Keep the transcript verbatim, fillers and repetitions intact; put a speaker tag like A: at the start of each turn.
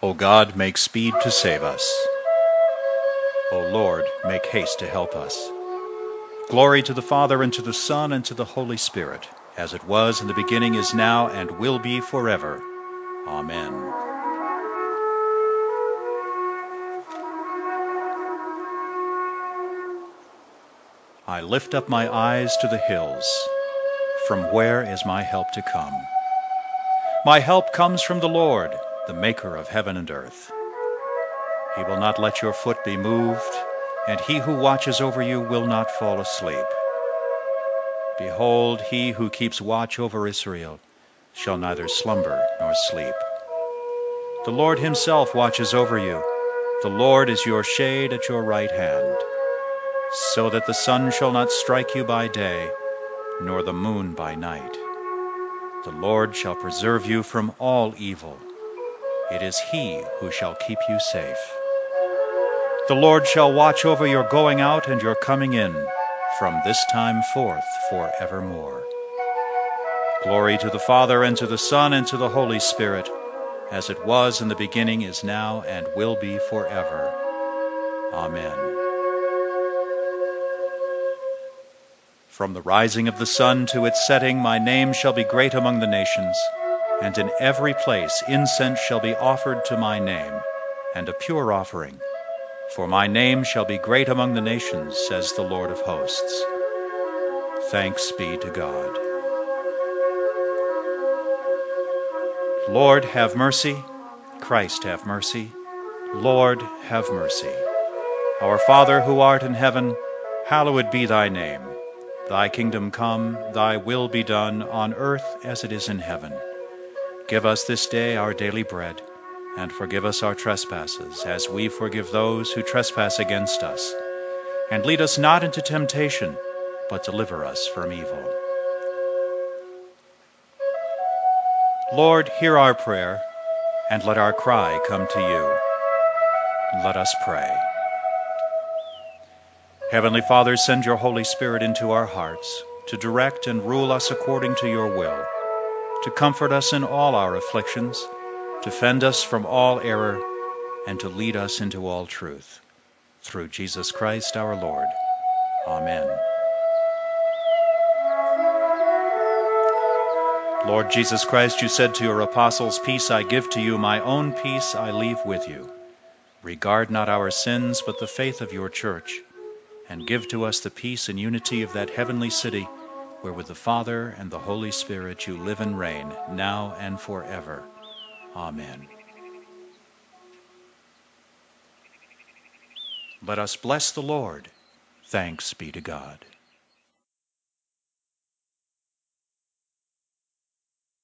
A: O God, make speed to save us. O Lord, make haste to help us. Glory to the Father, and to the Son, and to the Holy Spirit, as it was in the beginning, is now, and will be forever. Amen. I lift up my eyes to the hills. From where is my help to come? My help comes from the Lord, the maker of heaven and earth. He will not let your foot be moved, and he who watches over you will not fall asleep. Behold, he who keeps watch over Israel shall neither slumber nor sleep. The Lord himself watches over you. The Lord is your shade at your right hand, so that the sun shall not strike you by day, nor the moon by night. The Lord shall preserve you from all evil. It is he who shall keep you safe. The Lord shall watch over your going out and your coming in, from this time forth forevermore. Glory to the Father, and to the Son, and to the Holy Spirit, as it was in the beginning, is now, and will be forever. Amen. From the rising of the sun to its setting, my name shall be great among the nations, and in every place incense shall be offered to my name, and a pure offering. For my name shall be great among the nations, says the Lord of hosts. Thanks be to God. Lord, have mercy. Christ, have mercy. Lord, have mercy. Our Father, who art in heaven, hallowed be thy name. Thy kingdom come, thy will be done, on earth as it is in heaven. Give us this day our daily bread, and forgive us our trespasses, as we forgive those who trespass against us. And lead us not into temptation, but deliver us from evil. Lord, hear our prayer, and let our cry come to you. Let us pray. Heavenly Father, send your Holy Spirit into our hearts, to direct and rule us according to your will, to comfort us in all our afflictions, to defend us from all error, and to lead us into all truth. Through Jesus Christ our Lord. Amen. Lord Jesus Christ, you said to your apostles, "Peace I give to you, my own peace I leave with you. Regard not our sins, but the faith of your church, and give to us the peace and unity of that heavenly city, where with the Father and the Holy Spirit you live and reign, now and forever. Amen." Let us bless the Lord. Thanks be to God.